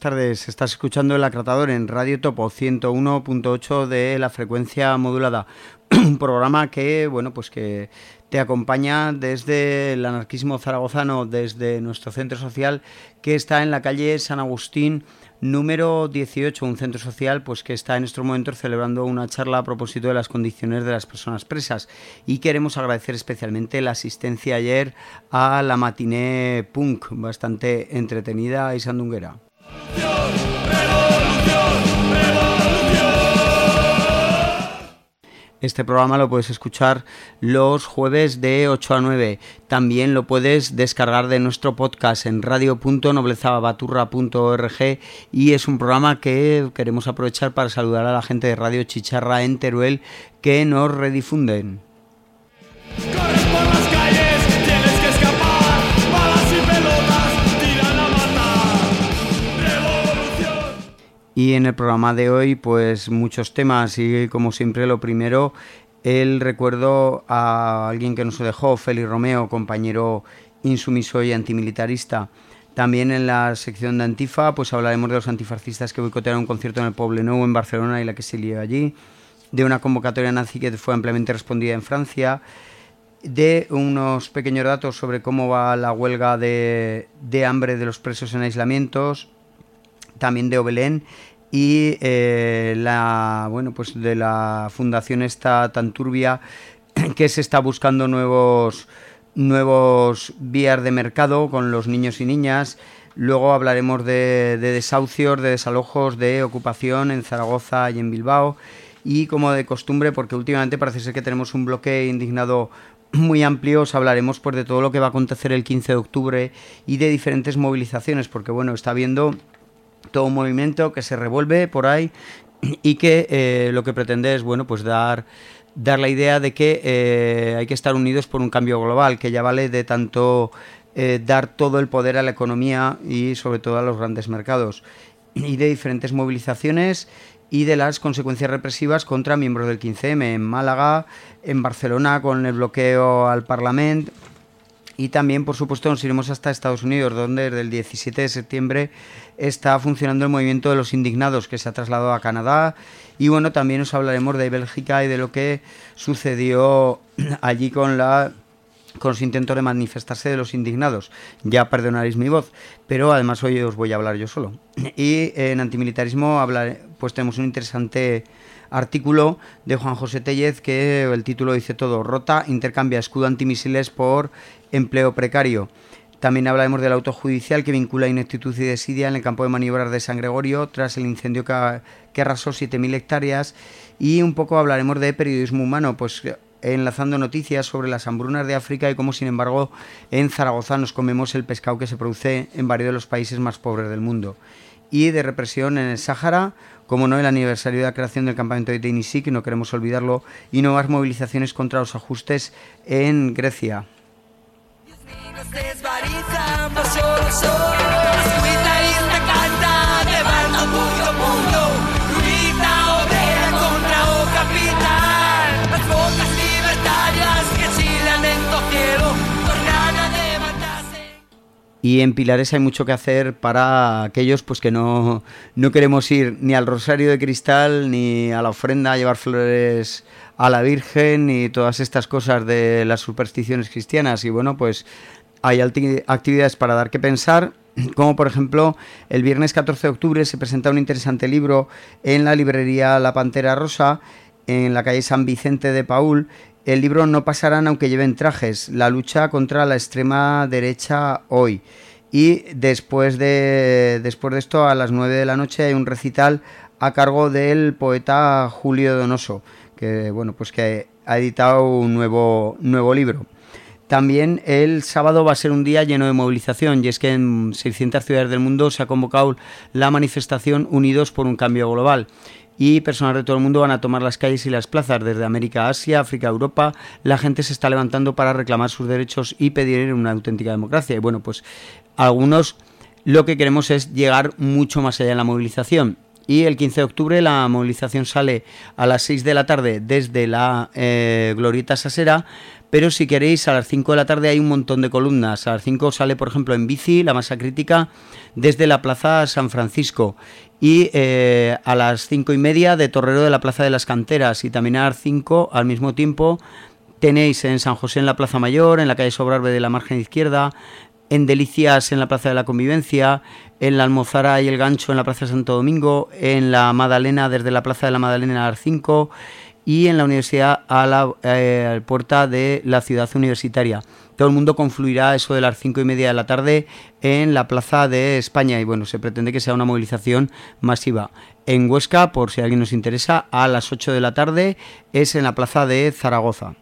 tardes. Estás escuchando El Acratador en Radio Topo 101.8 de la frecuencia modulada. Un programa que, que te acompaña desde el anarquismo zaragozano, desde nuestro centro social que está en la calle San Agustín número 18, un centro social que está en estos momentos celebrando una charla a propósito de las condiciones de las personas presas, y queremos agradecer especialmente la asistencia ayer a la matiné punk, bastante entretenida y sandunguera. Este programa lo puedes escuchar los jueves de 8 a 9. También lo puedes descargar de nuestro podcast en radio.noblezabaturra.org, y es un programa que queremos aprovechar para saludar a la gente de Radio Chicharra en Teruel que nos redifunden. ¡Corres por las calles! ¡Tienes que escapar! ¡Balas y pelotas tiran a matar! ¡Revolución! Y en el programa de hoy, muchos temas, y como siempre lo primero, el recuerdo a alguien que nos dejó, Félix Romeo, compañero insumiso y antimilitarista. También en la sección de Antifa hablaremos de los antifascistas que boicotearon un concierto en el Poblenou en Barcelona y la que se lió allí, de una convocatoria nazi que fue ampliamente respondida en Francia, de unos pequeños datos sobre cómo va la huelga de hambre de los presos en aislamientos, también de Obelén, y de la fundación esta tan turbia que se está buscando nuevos vías de mercado con los niños y niñas. Luego hablaremos de desahucios, de desalojos, de ocupación en Zaragoza y en Bilbao, y como de costumbre, porque últimamente parece ser que tenemos un bloque indignado muy amplio, os hablaremos de todo lo que va a acontecer el 15 de octubre y de diferentes movilizaciones, porque está habiendo todo un movimiento que se revuelve por ahí y que lo que pretende es dar la idea de que hay que estar unidos por un cambio global, que ya vale de tanto dar todo el poder a la economía y sobre todo a los grandes mercados, y de diferentes movilizaciones y de las consecuencias represivas contra miembros del 15M en Málaga, en Barcelona con el bloqueo al Parlamento. Y también, por supuesto, nos iremos hasta Estados Unidos, donde desde el 17 de septiembre está funcionando el movimiento de los indignados, que se ha trasladado a Canadá. Y también os hablaremos de Bélgica y de lo que sucedió allí con los intentos de manifestarse de los indignados. Ya perdonaréis mi voz, pero además hoy os voy a hablar yo solo. Y en antimilitarismo tenemos un interesante artículo de Juan José Tellez, que el título dice todo: Rota intercambia escudo antimisiles por empleo precario. También hablaremos del auto judicial que vincula ineptitud y desidia en el campo de maniobras de San Gregorio tras el incendio que arrasó 7.000 hectáreas, y un poco hablaremos de periodismo humano, enlazando noticias sobre las hambrunas de África y cómo, sin embargo, en Zaragoza nos comemos el pescado que se produce en varios de los países más pobres del mundo. Y de represión en el Sáhara, como no, el aniversario de la creación del campamento de Tennessee, que no queremos olvidarlo, y nuevas movilizaciones contra los ajustes en Grecia. Y en Pilares hay mucho que hacer para aquellos que no queremos ir ni al Rosario de Cristal, ni a la ofrenda a llevar flores a la Virgen, ni todas estas cosas de las supersticiones cristianas. Y hay actividades para dar que pensar, como por ejemplo el viernes 14 de octubre se presenta un interesante libro en la librería La Pantera Rosa, en la calle San Vicente de Paúl. El libro No pasarán aunque lleven trajes, la lucha contra la extrema derecha hoy. Y después de esto, a las 9 de la noche, hay un recital a cargo del poeta Julio Donoso, que que ha editado un nuevo libro. También el sábado va a ser un día lleno de movilización, y es que en 600 ciudades del mundo se ha convocado la manifestación Unidos por un Cambio Global. Y personas de todo el mundo van a tomar las calles y las plazas, desde América a Asia, África a Europa. La gente se está levantando para reclamar sus derechos y pedir una auténtica democracia. Y algunos lo que queremos es llegar mucho más allá en la movilización. Y el 15 de octubre la movilización sale a las 6 de la tarde desde la Glorieta Sasera, pero si queréis a las 5 de la tarde hay un montón de columnas. A las 5 sale, por ejemplo, en bici la masa crítica desde la Plaza San Francisco, y a las 5:30 de Torrero de la Plaza de las Canteras, y también a las 5 al mismo tiempo tenéis en San José en la Plaza Mayor, en la calle Sobrarbe de la margen izquierda, en Delicias en la Plaza de la Convivencia, en la Almozara y el Gancho en la Plaza de Santo Domingo, en la Madalena desde la Plaza de la Madalena a las 5, y en la Universidad a la puerta de la Ciudad Universitaria. Todo el mundo confluirá a eso de las 5:30 de la tarde en la Plaza de España, y bueno, se pretende que sea una movilización masiva. En Huesca, por si a alguien nos interesa, a las 8 de la tarde es en la Plaza de Zaragoza.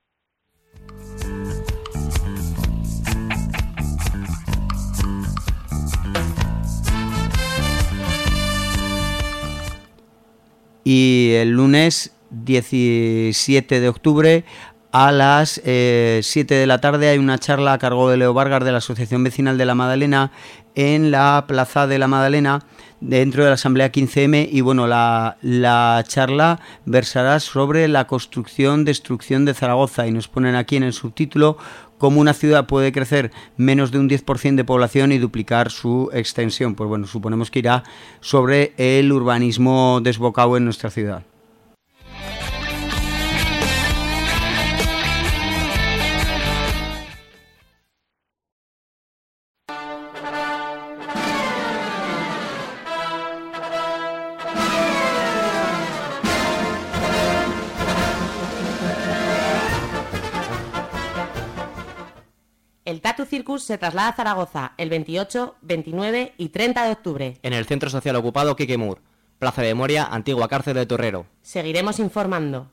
Y el lunes 17 de octubre a las 7 de la tarde hay una charla a cargo de Leo Vargas de la Asociación Vecinal de la Madalena en la Plaza de la Madalena, dentro de la Asamblea 15M, y bueno, la charla versará sobre la construcción-destrucción de Zaragoza, y nos ponen aquí en el subtítulo cómo una ciudad puede crecer menos de un 10% de población y duplicar su extensión. Pues bueno, suponemos que irá sobre el urbanismo desbocado en nuestra ciudad. El Tattoo Circus se traslada a Zaragoza el 28, 29 y 30 de octubre. En el Centro Social Ocupado Quique Mur, Plaza de Memoria, antigua cárcel de Torrero. Seguiremos informando.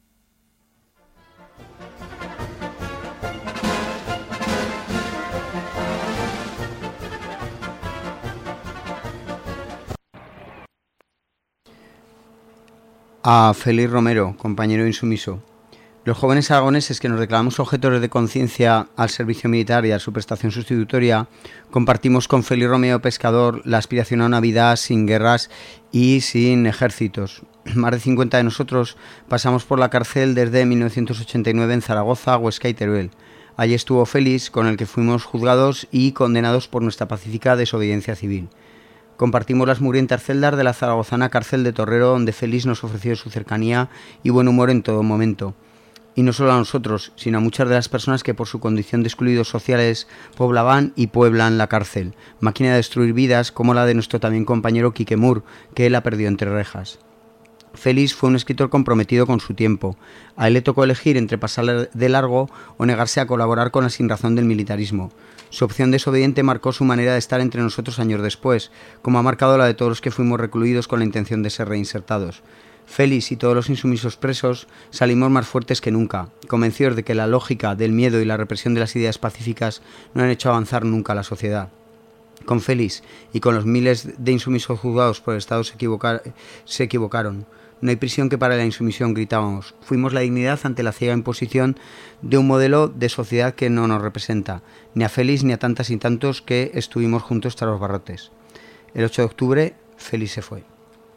A Félix Romero, compañero insumiso. Los jóvenes aragoneses que nos declaramos objetores de conciencia al servicio militar y a su prestación sustitutoria, compartimos con Félix Romero Pescador la aspiración a una vida sin guerras y sin ejércitos. Más de 50 de nosotros pasamos por la cárcel desde 1989 en Zaragoza, Huesca y Teruel. Allí estuvo Félix, con el que fuimos juzgados y condenados por nuestra pacífica desobediencia civil. Compartimos las mugrientas celdas de la zaragozana cárcel de Torrero, donde Félix nos ofreció su cercanía y buen humor en todo momento. Y no solo a nosotros, sino a muchas de las personas que por su condición de excluidos sociales poblaban y pueblan la cárcel, máquina de destruir vidas como la de nuestro también compañero Quique Mur, que él ha perdido entre rejas. Félix fue un escritor comprometido con su tiempo. A él le tocó elegir entre pasar de largo o negarse a colaborar con la sinrazón del militarismo. Su opción desobediente marcó su manera de estar entre nosotros años después, como ha marcado la de todos los que fuimos recluidos con la intención de ser reinsertados. Félix y todos los insumisos presos salimos más fuertes que nunca, convencidos de que la lógica del miedo y la represión de las ideas pacíficas no han hecho avanzar nunca a la sociedad. Con Félix y con los miles de insumisos juzgados por el Estado se equivocaron. No hay prisión que para la insumisión, gritábamos. Fuimos la dignidad ante la ciega imposición de un modelo de sociedad que no nos representa, ni a Félix ni a tantas y tantos que estuvimos juntos tras los barrotes. El 8 de octubre, Félix se fue.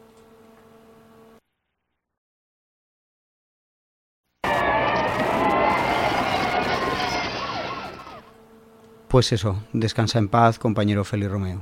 Pues eso, descansa en paz, compañero Félix Romero.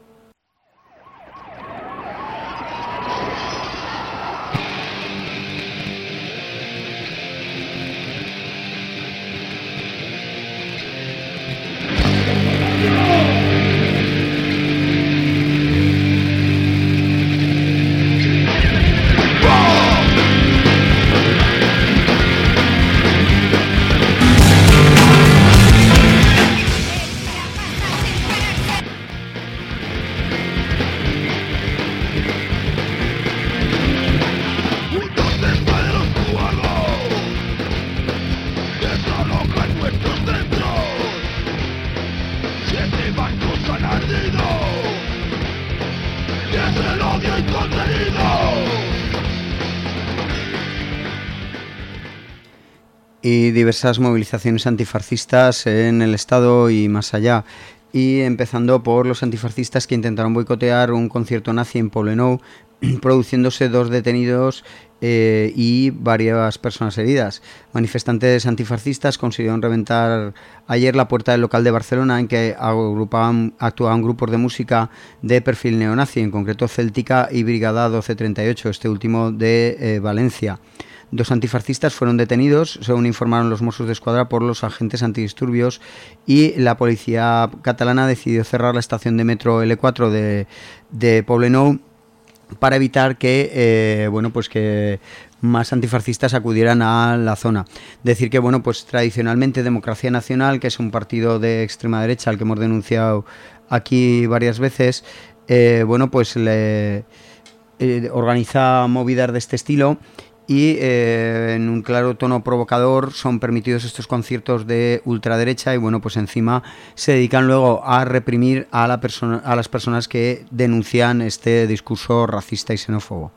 Y diversas movilizaciones antifascistas en el Estado y más allá, y empezando por los antifascistas que intentaron boicotear un concierto nazi en Poblenou produciéndose 2 detenidos y varias personas heridas. Manifestantes antifascistas consiguieron reventar ayer la puerta del local de Barcelona en que actuaban grupos de música de perfil neonazi, en concreto Céltica y Brigada 1238, este último de Valencia. 2 antifascistas fueron detenidos, según informaron los Mossos d'Esquadra, por los agentes antidisturbios, y la policía catalana decidió cerrar la estación de metro L4 de Poblenou para evitar que que más antifascistas acudieran a la zona. Decir que tradicionalmente Democracia Nacional, que es un partido de extrema derecha al que hemos denunciado aquí varias veces, organiza movidas de este estilo. Y en un claro tono provocador son permitidos estos conciertos de ultraderecha y encima se dedican luego a reprimir a las personas que denuncian este discurso racista y xenófobo.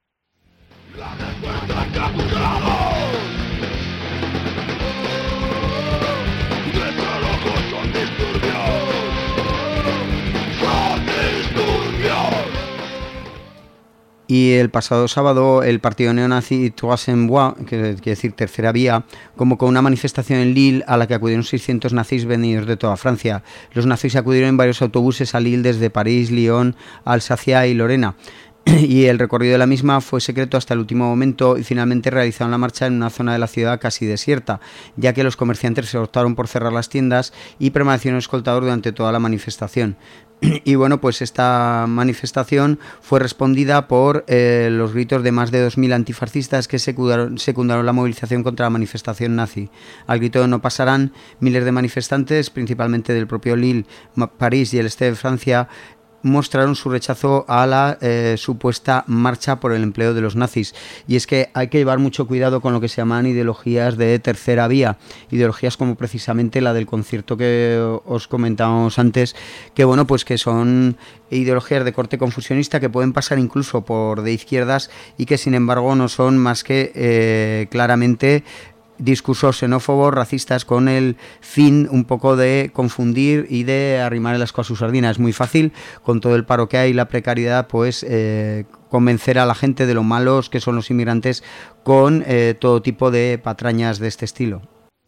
Y el pasado sábado el partido neonazi Troisième Voie, que quiere decir Tercera Vía, convocó una manifestación en Lille a la que acudieron 600 nazis venidos de toda Francia. Los nazis acudieron en varios autobuses a Lille desde París, Lyon, Alsacia y Lorena. Y el recorrido de la misma fue secreto hasta el último momento y finalmente realizaron la marcha en una zona de la ciudad casi desierta, ya que los comerciantes se optaron por cerrar las tiendas y permanecieron escoltados durante toda la manifestación. Y esta manifestación fue respondida por los gritos de más de 2.000 antifascistas que secundaron la movilización contra la manifestación nazi. Al grito de no pasarán, miles de manifestantes, principalmente del propio Lille, París y el este de Francia, mostraron su rechazo a la supuesta marcha por el empleo de los nazis. Y es que hay que llevar mucho cuidado con lo que se llaman ideologías de tercera vía, ideologías como precisamente la del concierto que os comentábamos antes, que que son ideologías de corte confusionista que pueden pasar incluso por de izquierdas y que sin embargo no son más que claramente discursos xenófobos, racistas, con el fin un poco de confundir y de arrimar el asco a su sardina. Es muy fácil, con todo el paro que hay y la precariedad, convencer a la gente de lo malos que son los inmigrantes con todo tipo de patrañas de este estilo.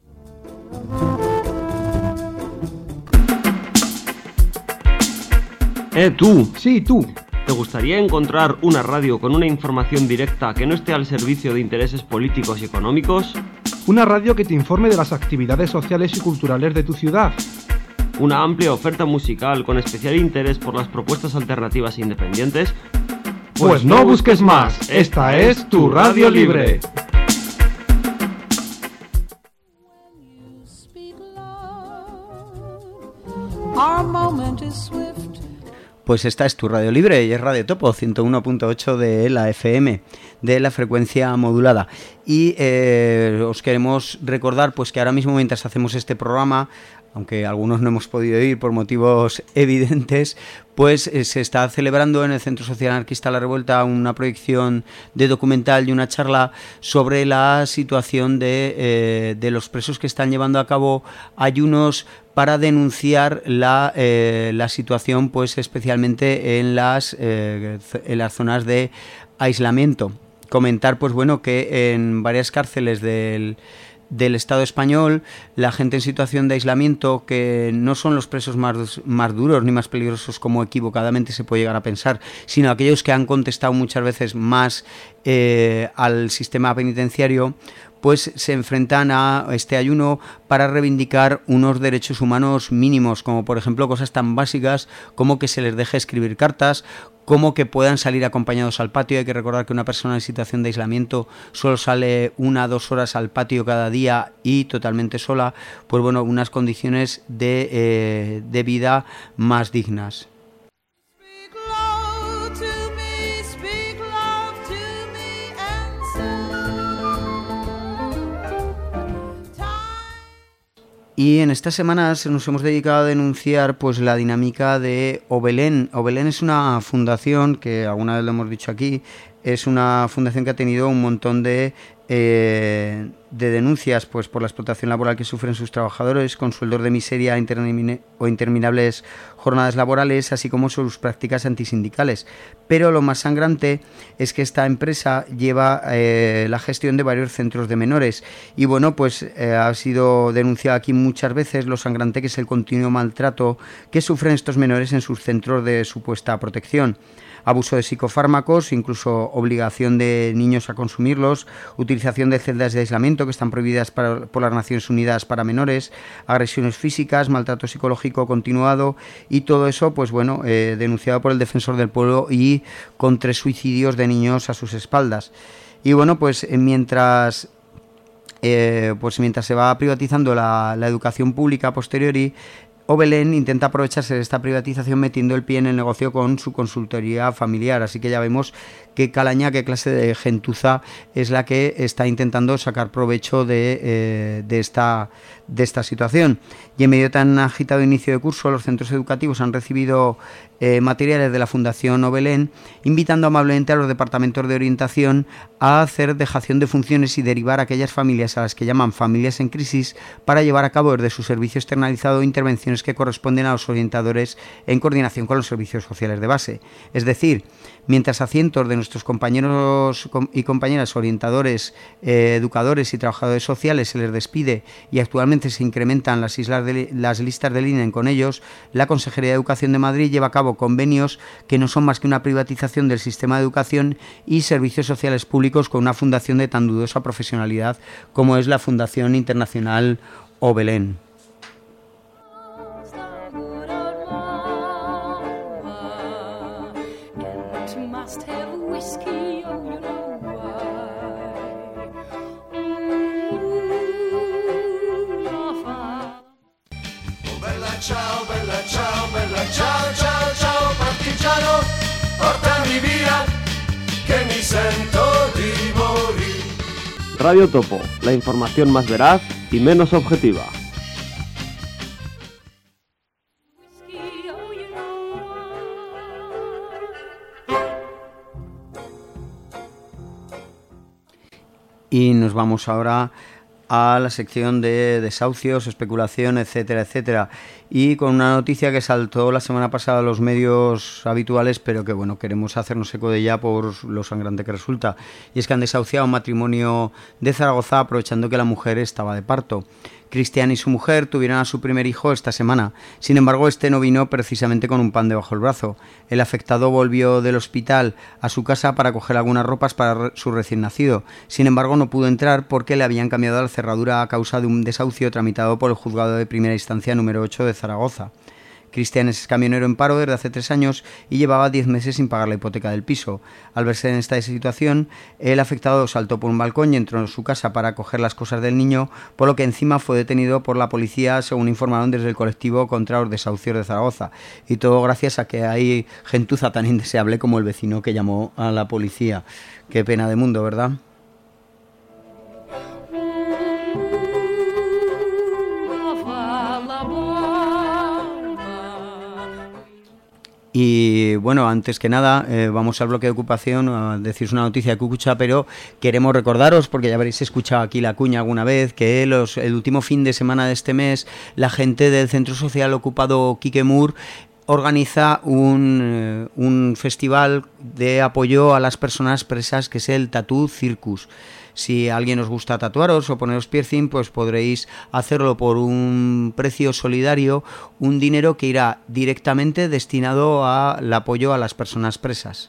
Tú. Sí, tú. ¿Te gustaría encontrar una radio con una información directa que no esté al servicio de intereses políticos y económicos? Una radio que te informe de las actividades sociales y culturales de tu ciudad. Una amplia oferta musical con especial interés por las propuestas alternativas e independientes. Pues no busques más, esta es tu Radio Libre. Pues esta es tu Radio Libre y es Radio Topo 101.8 de la FM, de la frecuencia modulada. Y os queremos recordar que ahora mismo, mientras hacemos este programa, aunque algunos no hemos podido ir por motivos evidentes, se está celebrando en el Centro Social Anarquista La Revuelta una proyección de documental y una charla sobre la situación de los presos que están llevando a cabo ayunos para denunciar la situación, especialmente en las zonas de aislamiento. Comentar que en varias cárceles del Estado español, la gente en situación de aislamiento, que no son los presos más duros ni más peligrosos como equivocadamente se puede llegar a pensar, sino aquellos que han contestado muchas veces más al sistema penitenciario, se enfrentan a este ayuno para reivindicar unos derechos humanos mínimos, como por ejemplo cosas tan básicas como que se les deje escribir cartas, como que puedan salir acompañados al patio. Hay que recordar que una persona en situación de aislamiento solo sale 1 o 2 horas al patio cada día y totalmente sola, unas condiciones de vida más dignas. Y en estas semanas nos hemos dedicado a denunciar la dinámica de Obelén. Obelén es una fundación que alguna vez lo hemos dicho aquí, es una fundación que ha tenido un montón de de denuncias pues por la explotación laboral que sufren sus trabajadores, con sueldos de miseria o interminables jornadas laborales, así como sus prácticas antisindicales. Pero lo más sangrante es que esta empresa lleva la gestión de varios centros de menores y bueno, pues ha sido denunciado aquí muchas veces lo sangrante que es el continuo maltrato que sufren estos menores en sus centros de supuesta protección. Abuso de psicofármacos, incluso obligación de niños a consumirlos, utilización de celdas de aislamiento que están prohibidas por las Naciones Unidas para menores, agresiones físicas, maltrato psicológico continuado y todo eso, pues bueno, denunciado por el Defensor del Pueblo y con 3 suicidios de niños a sus espaldas. Y bueno, pues mientras se va privatizando la educación pública a posteriori, Obelén intenta aprovecharse de esta privatización metiendo el pie en el negocio con su consultoría familiar, así que ya vemos qué calaña, qué clase de gentuza es la que está intentando sacar provecho de esta situación. Y en medio de tan agitado inicio de curso, los centros educativos han recibido materiales de la Fundación Obelén, invitando amablemente a los departamentos de orientación a hacer dejación de funciones y derivar a aquellas familias a las que llaman familias en crisis para llevar a cabo desde su servicio externalizado intervenciones que corresponden a los orientadores en coordinación con los servicios sociales de base. Es decir, mientras a cientos de nuestros compañeros y compañeras orientadores, educadores y trabajadores sociales se les despide y actualmente se incrementan las listas del INE con ellos, la Consejería de Educación de Madrid lleva a cabo convenios que no son más que una privatización del sistema de educación y servicios sociales públicos con una fundación de tan dudosa profesionalidad como es la Fundación Internacional Obelén. Ciao, ciao, ciao, partigiano, portami via, che mi sento di morir. Radio Topo, la información más veraz y menos objetiva. Y nos vamos ahora a la sección de desahucios, especulación, etcétera, etcétera. Y con una noticia que saltó la semana pasada a los medios habituales, pero que bueno, queremos hacernos eco de ella por lo sangrante que resulta. Y es que han desahuciado un matrimonio de Zaragoza aprovechando que la mujer estaba de parto. Cristian y su mujer tuvieron a su primer hijo esta semana. Sin embargo, este no vino precisamente con un pan debajo del brazo. El afectado volvió del hospital a su casa para coger algunas ropas para su recién nacido. Sin embargo, no pudo entrar porque le habían cambiado la cerradura a causa de un desahucio tramitado por el Juzgado de Primera Instancia número 8 de Zaragoza. Cristian es camionero en paro desde hace 3 años y llevaba 10 meses sin pagar la hipoteca del piso. Al verse en esta situación, el afectado saltó por un balcón y entró en su casa para coger las cosas del niño, por lo que encima fue detenido por la policía, según informaron desde el colectivo contra los desahucios de Zaragoza. Y todo gracias a que hay gentuza tan indeseable como el vecino que llamó a la policía. Qué pena de mundo, ¿verdad? Y bueno, antes que nada vamos al bloque de ocupación a deciros una noticia de Cucucha, pero queremos recordaros, porque ya habréis escuchado aquí la cuña alguna vez, que el último fin de semana de este mes la gente del Centro Social Ocupado Quique Mur organiza un festival de apoyo a las personas presas que es el Tattoo Circus. Si a alguien os gusta tatuaros o poneros piercing, pues podréis hacerlo por un precio solidario, un dinero que irá directamente destinado al apoyo a las personas presas.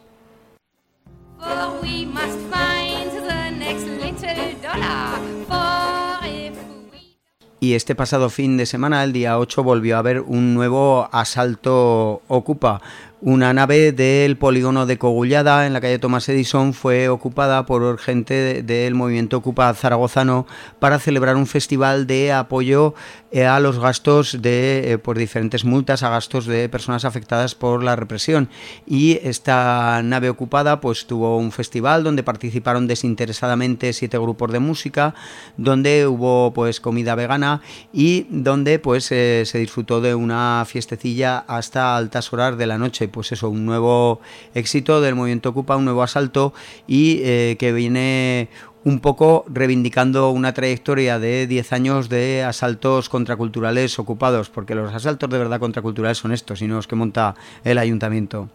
Y este pasado fin de semana, el día 8, volvió a haber un nuevo asalto Ocupa. Una nave del polígono de Cogullada, en la calle Tomás Edison, fue ocupada por gente del movimiento Ocupa zaragozano para celebrar un festival de apoyo a los gastos de por diferentes multas a gastos de personas afectadas por la represión. Y esta nave ocupada pues tuvo un festival donde participaron desinteresadamente 7 grupos de música, donde hubo pues comida vegana y donde pues se disfrutó de una fiestecilla hasta altas horas de la noche. Pues eso, un nuevo éxito del movimiento Ocupa, un nuevo asalto y que viene un poco reivindicando una trayectoria de 10 años de asaltos contraculturales ocupados, porque los asaltos de verdad contraculturales son estos y no los que monta el ayuntamiento.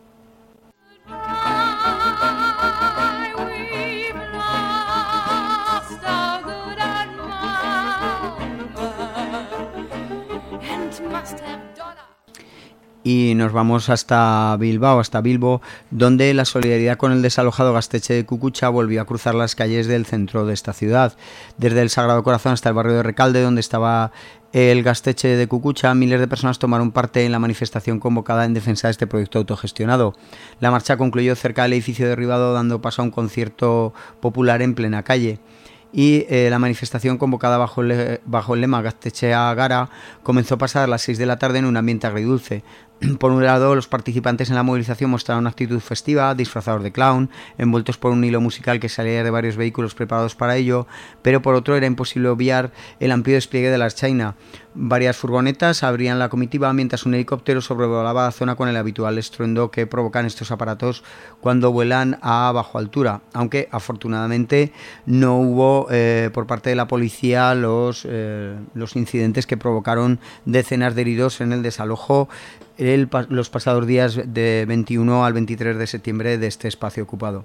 Y nos vamos hasta Bilbo, donde la solidaridad con el desalojado Gaztetxe de Kukucha volvió a cruzar las calles del centro de esta ciudad. Desde el Sagrado Corazón hasta el barrio de Recalde, donde estaba el Gaztetxe de Kukucha, miles de personas tomaron parte en la manifestación convocada en defensa de este proyecto autogestionado. La marcha concluyó cerca del edificio derribado, dando paso a un concierto popular en plena calle. Y la manifestación, convocada bajo el lema Gaztetxea Gara, comenzó a pasar a las 6 de la tarde en un ambiente agridulce. Por un lado, los participantes en la movilización mostraron una actitud festiva, disfrazados de clown, envueltos por un hilo musical que salía de varios vehículos preparados para ello, pero por otro era imposible obviar el amplio despliegue de la Ertzaintza. Varias furgonetas abrían la comitiva mientras un helicóptero sobrevolaba la zona con el habitual estruendo que provocan estos aparatos cuando vuelan a bajo altura, aunque afortunadamente no hubo por parte de la policía los incidentes que provocaron decenas de heridos en el desalojo los pasados días de 21 al 23 de septiembre de este espacio ocupado.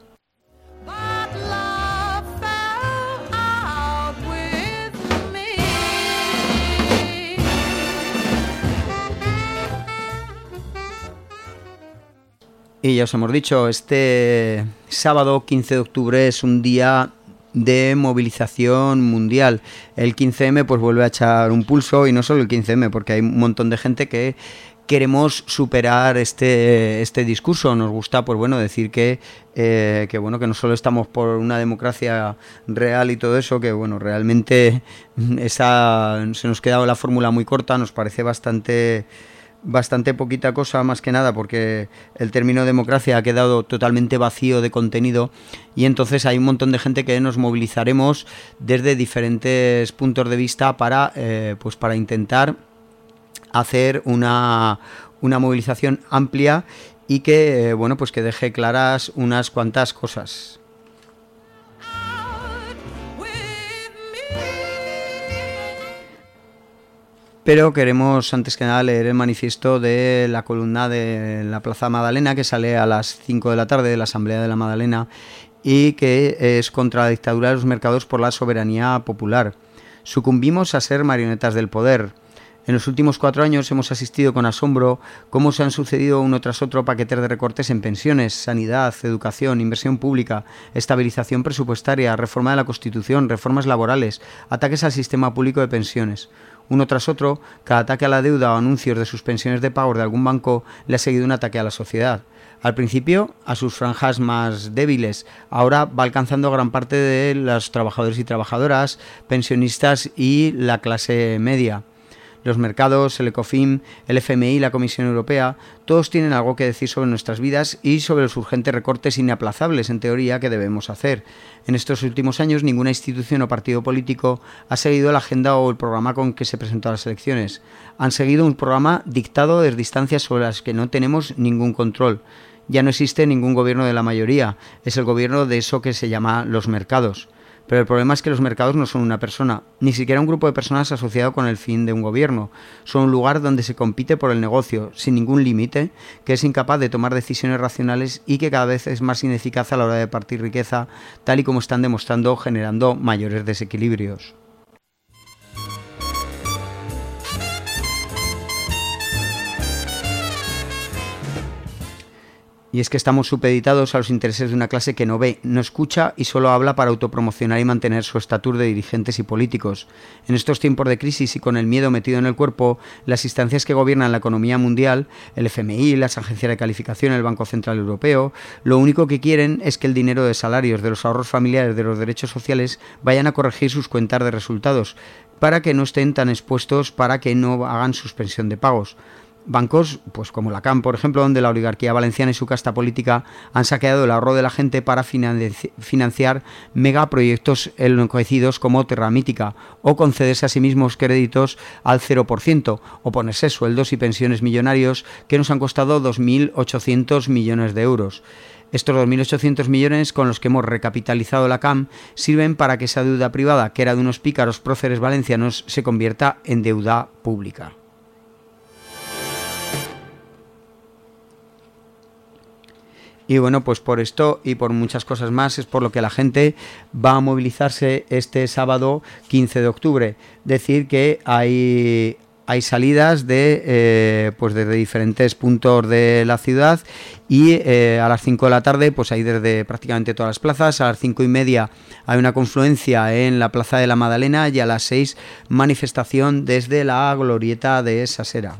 Y ya os hemos dicho, este sábado 15 de octubre es un día de movilización mundial. El 15M pues vuelve a echar un pulso, y no solo el 15M, porque hay un montón de gente que queremos superar este discurso. Nos gusta pues bueno decir que no solo estamos por una democracia real y todo eso, que bueno, realmente se nos queda la fórmula muy corta, nos parece bastante poquita cosa, más que nada porque el término democracia ha quedado totalmente vacío de contenido, y entonces hay un montón de gente que nos movilizaremos desde diferentes puntos de vista para intentar hacer una movilización amplia y que que deje claras unas cuantas cosas. Pero queremos antes que nada leer el manifiesto de la columna de la Plaza Madalena, que sale a las 5 de la tarde de la Asamblea de la Madalena, y que es contra la dictadura de los mercados por la soberanía popular. Sucumbimos a ser marionetas del poder. En los últimos 4 años hemos asistido con asombro cómo se han sucedido uno tras otro paquetes de recortes en pensiones, sanidad, educación, inversión pública, estabilización presupuestaria, reforma de la Constitución, reformas laborales, ataques al sistema público de pensiones. Uno tras otro, cada ataque a la deuda o anuncios de suspensiones de pagos de algún banco le ha seguido un ataque a la sociedad. Al principio, a sus franjas más débiles. Ahora va alcanzando gran parte de los trabajadores y trabajadoras, pensionistas y la clase media. Los mercados, el Ecofin, el FMI y la Comisión Europea, todos tienen algo que decir sobre nuestras vidas y sobre los urgentes recortes inaplazables, en teoría, que debemos hacer. En estos últimos años, ninguna institución o partido político ha seguido la agenda o el programa con que se presentó a las elecciones. Han seguido un programa dictado desde distancias sobre las que no tenemos ningún control. Ya no existe ningún gobierno de la mayoría, es el gobierno de eso que se llama los mercados. Pero el problema es que los mercados no son una persona, ni siquiera un grupo de personas asociado con el fin de un gobierno. Son un lugar donde se compite por el negocio, sin ningún límite, que es incapaz de tomar decisiones racionales y que cada vez es más ineficaz a la hora de partir riqueza, tal y como están demostrando, generando mayores desequilibrios. Y es que estamos supeditados a los intereses de una clase que no ve, no escucha y solo habla para autopromocionar y mantener su estatus de dirigentes y políticos. En estos tiempos de crisis y con el miedo metido en el cuerpo, las instancias que gobiernan la economía mundial, el FMI, las agencias de calificación, el Banco Central Europeo, lo único que quieren es que el dinero de salarios, de los ahorros familiares, de los derechos sociales, vayan a corregir sus cuentas de resultados, para que no estén tan expuestos, para que no hagan suspensión de pagos. Bancos, pues como la CAM, por ejemplo, donde la oligarquía valenciana y su casta política han saqueado el ahorro de la gente para financiar megaproyectos enloquecidos como Terra Mítica, o concederse a sí mismos créditos al 0%, o ponerse sueldos y pensiones millonarios que nos han costado 2.800 millones de euros. Estos 2.800 millones con los que hemos recapitalizado la CAM sirven para que esa deuda privada, que era de unos pícaros próceres valencianos, se convierta en deuda pública. Y bueno, pues por esto y por muchas cosas más es por lo que la gente va a movilizarse este sábado 15 de octubre. Decir que hay salidas de pues desde diferentes puntos de la ciudad y a las 5 de la tarde pues hay desde prácticamente todas las plazas. A las 5:30 hay una confluencia en la Plaza de la Madalena y a las 6 manifestación desde la glorieta de Sasera.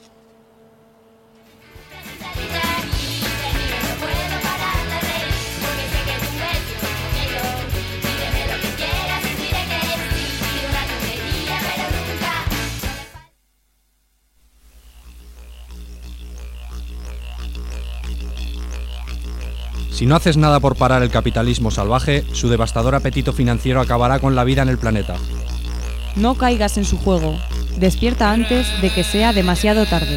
Si no haces nada por parar el capitalismo salvaje, su devastador apetito financiero acabará con la vida en el planeta. No caigas en su juego. Despierta antes de que sea demasiado tarde.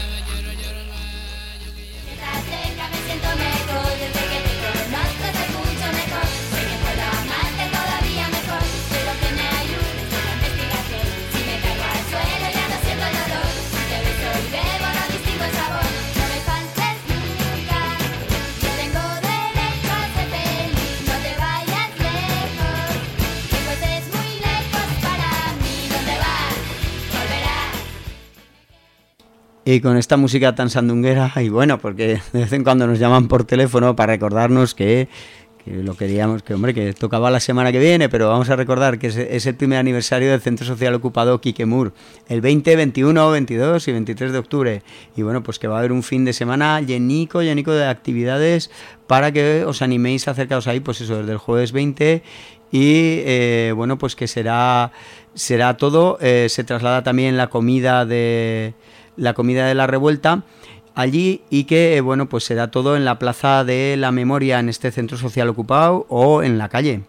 Y con esta música tan sandunguera, y bueno, porque de vez en cuando nos llaman por teléfono para recordarnos que lo queríamos, que hombre, que tocaba la semana que viene, pero vamos a recordar que es el primer aniversario del Centro Social Ocupado Quique Mur, el 20, 21, 22 y 23 de octubre. Y bueno, pues que va a haber un fin de semana llenico de actividades para que os animéis a acercaros ahí, pues eso, desde el jueves 20 y bueno, pues que será todo, se traslada también la comida de la revuelta allí y que bueno, pues será todo en la Plaza de la Memoria, en este Centro Social Ocupado o en la calle.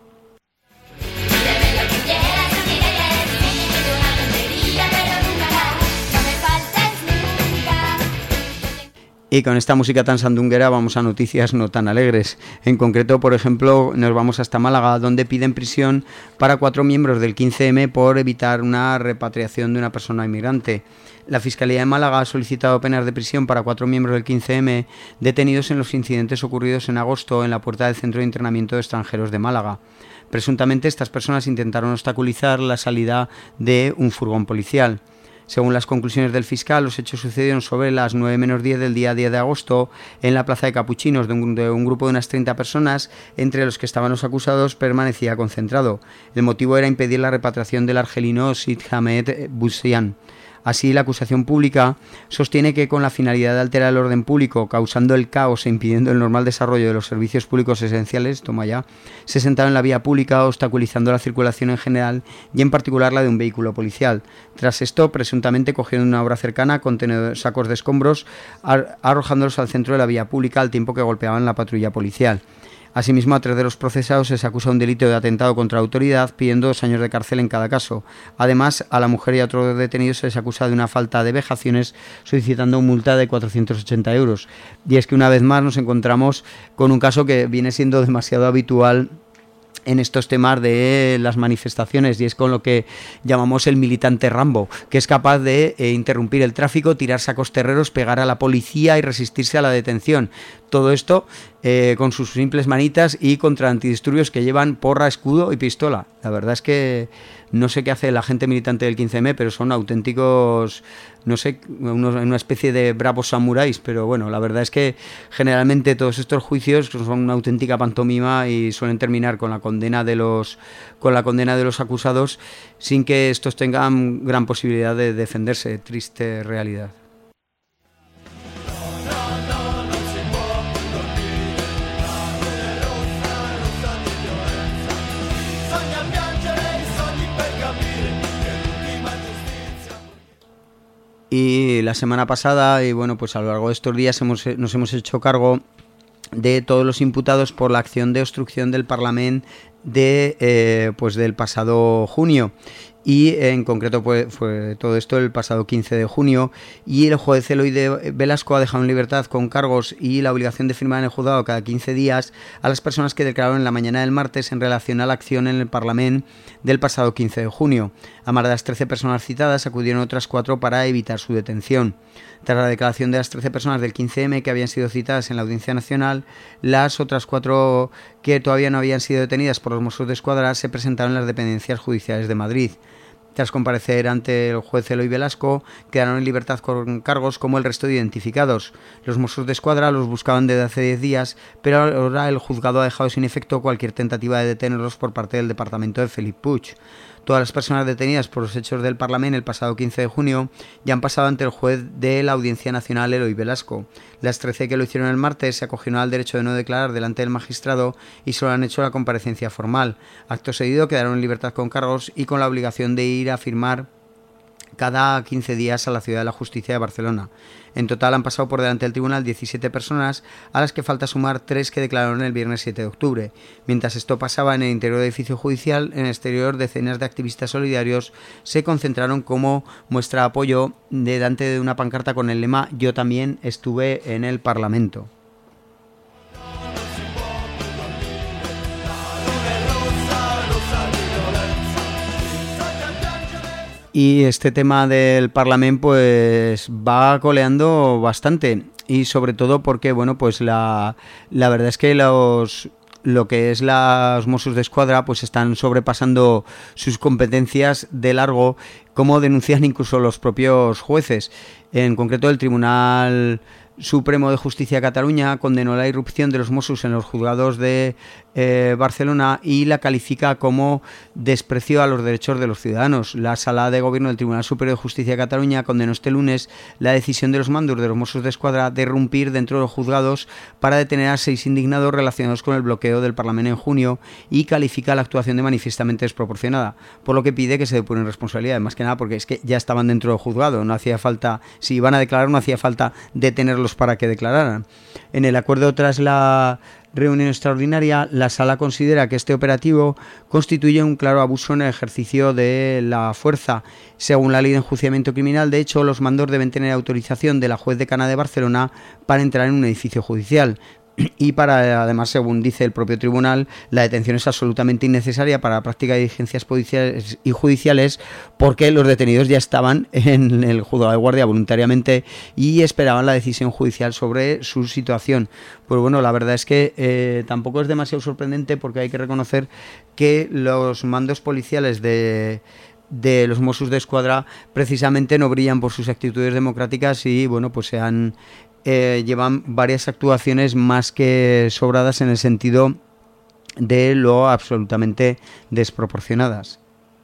Y con esta música tan sandunguera vamos a noticias no tan alegres. En concreto, por ejemplo, nos vamos hasta Málaga, donde piden prisión para 4 miembros del 15M por evitar una repatriación de una persona inmigrante. La Fiscalía de Málaga ha solicitado penas de prisión para 4 miembros del 15M detenidos en los incidentes ocurridos en agosto en la puerta del Centro de Internamiento de Extranjeros de Málaga. Presuntamente, estas personas intentaron obstaculizar la salida de un furgón policial. Según las conclusiones del fiscal, los hechos sucedieron sobre las 9:10 del día 10 de agosto en la Plaza de Capuchinos, de un grupo de unas 30 personas, entre los que estaban los acusados, permanecía concentrado. El motivo era impedir la repatriación del argelino Sid Hamed Boussian. Así, la acusación pública sostiene que con la finalidad de alterar el orden público, causando el caos e impidiendo el normal desarrollo de los servicios públicos esenciales, se sentaron en la vía pública, obstaculizando la circulación en general y en particular la de un vehículo policial. Tras esto, presuntamente cogieron una obra cercana, sacos de escombros, arrojándolos al centro de la vía pública al tiempo que golpeaban la patrulla policial. Asimismo, a 3 de los procesados se les acusa un delito de atentado contra la autoridad, pidiendo 2 años de cárcel en cada caso. Además, a la mujer y a otro detenido se les acusa de una falta de vejaciones, solicitando una multa de 480 euros. Y es que una vez más nos encontramos con un caso que viene siendo demasiado habitual en estos temas de las manifestaciones, y es con lo que llamamos el militante Rambo, que es capaz de interrumpir el tráfico, tirar sacos terreros, pegar a la policía y resistirse a la detención. Todo esto con sus simples manitas y contra antidisturbios que llevan porra, escudo y pistola. La verdad es que no sé qué hace la gente militante del 15M, pero son auténticos, no sé, una especie de bravos samuráis. Pero bueno, la verdad es que generalmente todos estos juicios son una auténtica pantomima y suelen terminar con la condena de los acusados, sin que estos tengan gran posibilidad de defenderse. Triste realidad. Y la semana pasada, y bueno, pues a lo largo de estos días nos hemos hecho cargo de todos los imputados por la acción de obstrucción del Parlamento del pasado junio. Y en concreto fue todo esto el pasado 15 de junio y el juez Eloy Velasco ha dejado en libertad con cargos y la obligación de firmar en el juzgado cada 15 días a las personas que declararon en la mañana del martes en relación a la acción en el Parlamento del pasado 15 de junio. A más de las 13 personas citadas acudieron otras 4 para evitar su detención. Tras la declaración de las 13 personas del 15M que habían sido citadas en la Audiencia Nacional, las otras 4 que todavía no habían sido detenidas por los Mossos de Escuadra se presentaron en las dependencias judiciales de Madrid. Tras comparecer ante el juez Eloy Velasco, quedaron en libertad con cargos como el resto de identificados. Los Mossos de Escuadra los buscaban desde hace 10 días, pero ahora el juzgado ha dejado sin efecto cualquier tentativa de detenerlos por parte del departamento de Felip Puig. Todas las personas detenidas por los hechos del Parlamento el pasado 15 de junio ya han pasado ante el juez de la Audiencia Nacional Eloy Velasco. Las 13 que lo hicieron el martes se acogieron al derecho de no declarar delante del magistrado y solo han hecho la comparecencia formal. Acto seguido quedaron en libertad con cargos y con la obligación de ir a firmar cada 15 días a la Ciudad de la Justicia de Barcelona. En total han pasado por delante del tribunal 17 personas, a las que falta sumar 3 que declararon el viernes 7 de octubre. Mientras esto pasaba en el interior del edificio judicial, en el exterior decenas de activistas solidarios se concentraron como muestra de apoyo delante de una pancarta con el lema "Yo también estuve en el Parlamento". Y este tema del Parlamento pues va coleando bastante y sobre todo porque bueno pues la verdad es que lo que es los Mossos de Escuadra pues están sobrepasando sus competencias de largo, como denuncian incluso los propios jueces. En concreto el Tribunal Supremo de Justicia de Cataluña condenó la irrupción de los Mossos en los juzgados de Barcelona y la califica como desprecio a los derechos de los ciudadanos. La Sala de Gobierno del Tribunal Superior de Justicia de Cataluña condenó este lunes la decisión de los mandos de los Mossos de Escuadra de irrumpir dentro de los juzgados para detener a 6 indignados relacionados con el bloqueo del Parlamento en junio y califica la actuación de manifiestamente desproporcionada, por lo que pide que se depuren responsabilidades, más que nada porque es que ya estaban dentro del juzgado, no hacía falta, si iban a declarar no hacía falta detenerlos para que declararan. En el acuerdo tras la reunión extraordinaria, la Sala considera que este operativo constituye un claro abuso en el ejercicio de la fuerza. Según la Ley de Enjuiciamiento Criminal, de hecho, los mandos deben tener autorización de la juez decana de Barcelona para entrar en un edificio judicial. Y además, según dice el propio tribunal, la detención es absolutamente innecesaria para la práctica de diligencias policiales y judiciales porque los detenidos ya estaban en el juzgado de guardia voluntariamente y esperaban la decisión judicial sobre su situación. Pues bueno, la verdad es que tampoco es demasiado sorprendente porque hay que reconocer que los mandos policiales de los Mossos de Escuadra precisamente no brillan por sus actitudes democráticas y bueno, pues llevan varias actuaciones más que sobradas en el sentido de lo absolutamente desproporcionadas.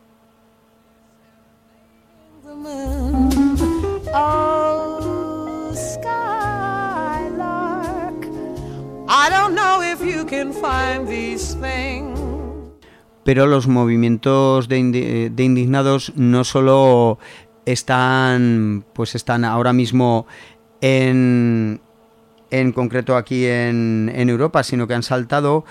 Pero los movimientos de indignados no solo están ahora mismo en concreto aquí en Europa, sino que han saltado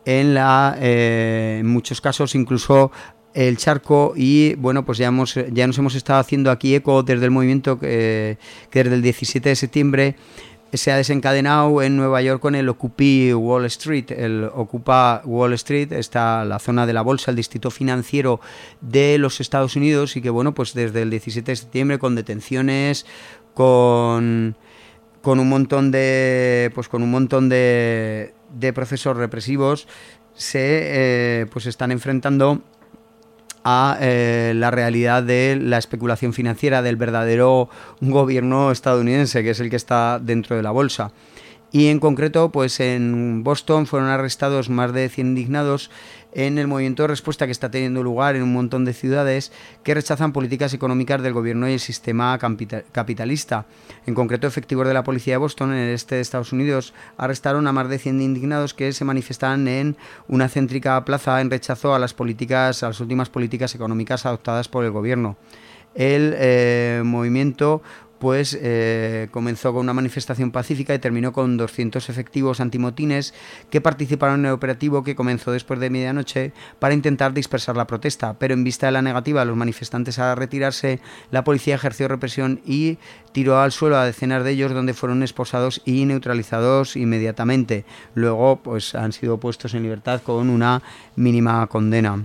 en muchos casos incluso el charco y bueno, pues ya nos hemos estado haciendo aquí eco desde el movimiento que desde el 17 de septiembre se ha desencadenado en Nueva York con el Occupy Wall Street. El Ocupa Wall Street está la zona de la bolsa, el distrito financiero de los Estados Unidos y que bueno, pues desde el 17 de septiembre con detenciones, con un montón de procesos represivos se están enfrentando a la realidad de la especulación financiera del verdadero gobierno estadounidense, que es el que está dentro de la bolsa. Y en concreto, pues en Boston fueron arrestados más de 100 indignados en el movimiento de respuesta que está teniendo lugar en un montón de ciudades que rechazan políticas económicas del gobierno y el sistema capitalista. En concreto, efectivos de la policía de Boston, en el este de Estados Unidos, arrestaron a más de 100 indignados que se manifestaban en una céntrica plaza en rechazo a las últimas políticas económicas adoptadas por el gobierno. El movimiento pues comenzó con una manifestación pacífica y terminó con 200 efectivos antimotines que participaron en el operativo que comenzó después de medianoche para intentar dispersar la protesta, pero en vista de la negativa de los manifestantes a retirarse, la policía ejerció represión y tiró al suelo a decenas de ellos, donde fueron esposados y neutralizados inmediatamente. Luego pues han sido puestos en libertad con una mínima condena.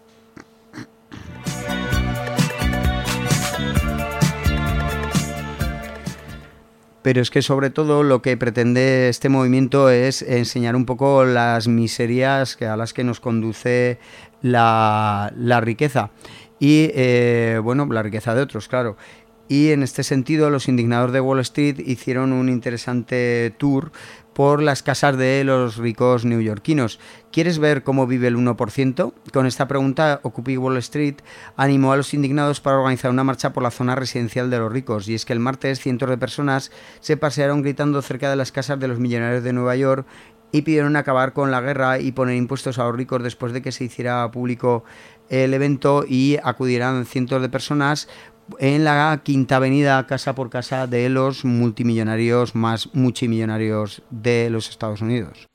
Pero es que sobre todo lo que pretende este movimiento es enseñar un poco las miserias a las que nos conduce la riqueza. Y la riqueza de otros, claro. Y en este sentido los indignados de Wall Street hicieron un interesante tour por las casas de los ricos neoyorquinos. ¿Quieres ver cómo vive el 1%? Con esta pregunta, Occupy Wall Street animó a los indignados para organizar una marcha por la zona residencial de los ricos. Y es que el martes cientos de personas se pasearon gritando cerca de las casas de los millonarios de Nueva York y pidieron acabar con la guerra y poner impuestos a los ricos después de que se hiciera público el evento y acudieran cientos de personas en la Quinta Avenida, casa por casa, de los multimillonarios más multimillonarios de los Estados Unidos.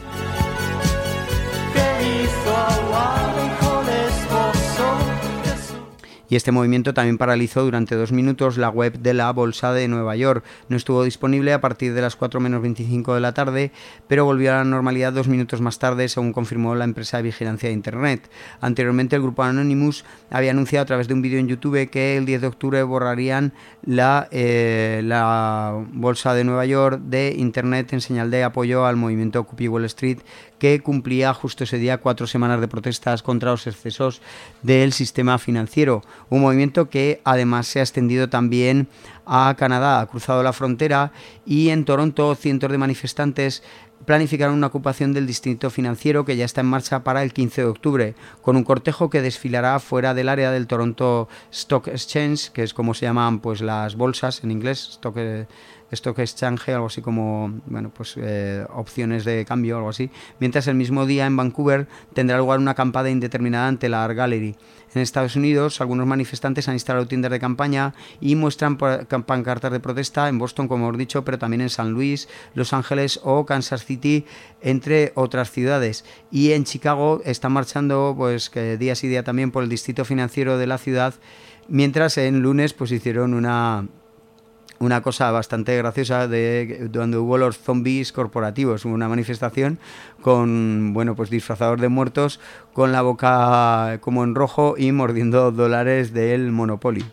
Y este movimiento también paralizó durante 2 minutos la web de la Bolsa de Nueva York. No estuvo disponible a partir de las 4 menos 25 de la tarde, pero volvió a la normalidad 2 minutos más tarde, según confirmó la empresa de vigilancia de Internet. Anteriormente, el grupo Anonymous había anunciado a través de un vídeo en YouTube que el 10 de octubre borrarían la Bolsa de Nueva York de Internet en señal de apoyo al movimiento Occupy Wall Street, que cumplía justo ese día 4 semanas de protestas contra los excesos del sistema financiero. Un movimiento que además se ha extendido también a Canadá, ha cruzado la frontera, y en Toronto cientos de manifestantes planificaron una ocupación del distrito financiero que ya está en marcha para el 15 de octubre, con un cortejo que desfilará fuera del área del Toronto Stock Exchange, que es como se llaman pues las bolsas en inglés, Stock Exchange, algo así como opciones de cambio, algo así, mientras el mismo día en Vancouver tendrá lugar una acampada indeterminada ante la Art Gallery. En Estados Unidos, algunos manifestantes han instalado tiendas de campaña y muestran pancartas de protesta en Boston, como hemos dicho, pero también en San Luis, Los Ángeles o Kansas City, entre otras ciudades. Y en Chicago están marchando que día sí día también por el distrito financiero de la ciudad, mientras en lunes pues hicieron una cosa bastante graciosa de donde hubo los zombies corporativos. Hubo una manifestación con disfrazados de muertos con la boca como en rojo y mordiendo dólares del Monopoly.